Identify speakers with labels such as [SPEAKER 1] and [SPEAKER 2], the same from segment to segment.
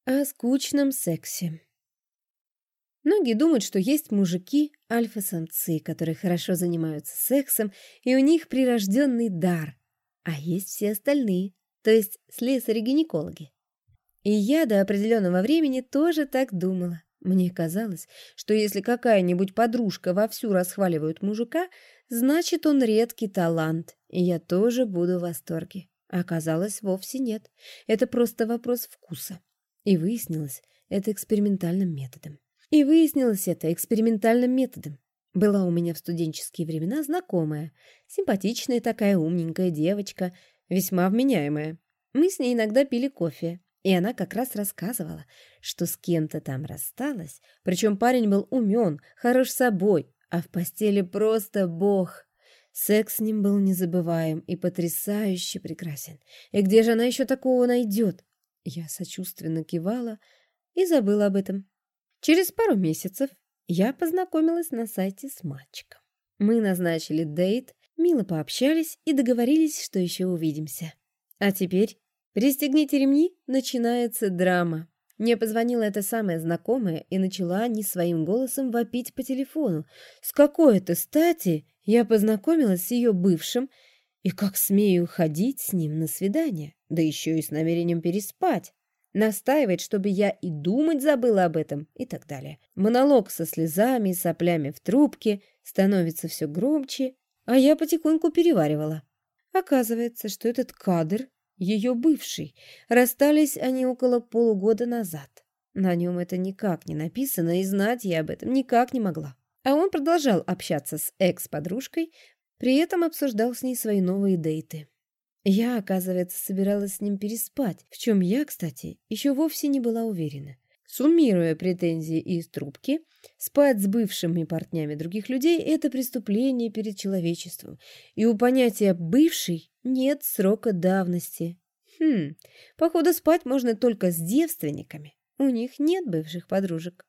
[SPEAKER 1] О скучном сексе. Многие думают, что есть мужики, альфа-самцы, которые хорошо занимаются сексом, и у них прирожденный дар. А есть все остальные, то есть слесари-гинекологи. И я до определенного времени тоже так думала. Мне казалось, что если какая-нибудь подружка вовсю расхваливает мужика, значит, он редкий талант, и я тоже буду в восторге. А оказалось, вовсе нет. Это просто вопрос вкуса. И выяснилось это экспериментальным методом. Была у меня в студенческие времена знакомая, симпатичная такая умненькая девочка, весьма вменяемая. Мы с ней иногда пили кофе, и она как раз рассказывала, что с кем-то там рассталась, причем парень был умен, хорош собой, а в постели просто бог. Секс с ним был незабываем и потрясающе прекрасен. И где же она еще такого найдет? Я сочувственно кивала и забыла об этом. Через пару месяцев я познакомилась на сайте с мальчиком. Мы назначили дейт, мило пообщались и договорились, что еще увидимся. А теперь, пристегните ремни, начинается драма. Мне позвонила эта самая знакомая и начала не своим голосом вопить по телефону. С какой-то стати я познакомилась с ее бывшим, и как смею ходить с ним на свидание, да еще и с намерением переспать. Настаивает, чтобы я и думать забыла об этом, и так далее. Монолог со слезами и соплями в трубке становится все громче, а я потихоньку переваривала. Оказывается, что этот кадр ее бывший. Расстались они около полугода назад. На нем это никак не написано, и знать я об этом никак не могла. А он продолжал общаться с экс-подружкой, при этом обсуждал с ней свои новые дейты. Я, оказывается, собиралась с ним переспать, в чем я, кстати, еще вовсе не была уверена. Суммируя претензии из трубки, спать с бывшими партнями других людей – это преступление перед человечеством, и у понятия «бывший» нет срока давности. Походу, спать можно только с девственниками, у них нет бывших подружек.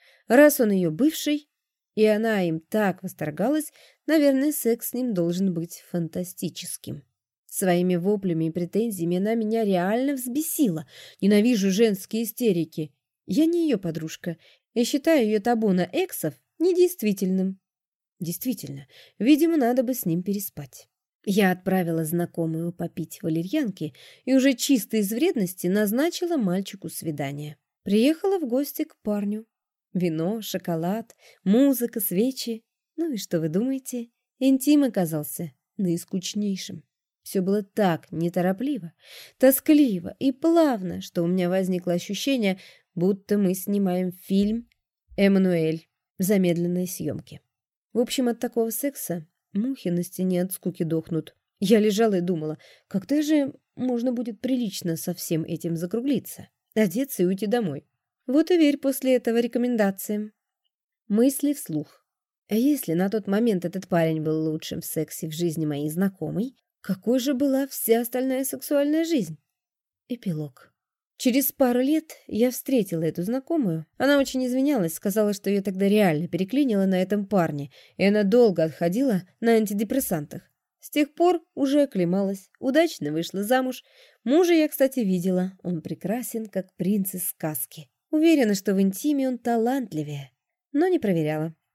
[SPEAKER 1] Раз он ее бывший, и она им так восторгалась, наверное, секс с ним должен быть фантастическим. Своими воплями и претензиями она меня реально взбесила. Ненавижу женские истерики. Я не ее подружка и считаю ее табу на эксов недействительным. Действительно, видимо, надо бы с ним переспать. Я отправила знакомую попить валерьянки и уже чисто из вредности назначила мальчику свидание. Приехала в гости к парню. Вино, шоколад, музыка, свечи. Ну и что вы думаете? Интим оказался наискучнейшим. Все было так неторопливо, тоскливо и плавно, что у меня возникло ощущение, будто мы снимаем фильм «Эммануэль» в замедленной съемке. В общем, от такого секса мухи на стене от скуки дохнут. Я лежала и думала, когда же можно будет прилично со всем этим закруглиться, одеться и уйти домой. Вот и верь после этого рекомендациям. Мысли вслух. А если на тот момент этот парень был лучшим в сексе в жизни моей знакомой, какой же была вся остальная сексуальная жизнь? Эпилог. Через пару лет я встретила эту знакомую. Она очень извинялась, сказала, что ее тогда реально переклинило на этом парне, и она долго отходила на антидепрессантах. С тех пор уже оклемалась, удачно вышла замуж. Мужа я, кстати, видела. Он прекрасен, как принц из сказки. Уверена, что в интиме он талантливее, но не проверяла.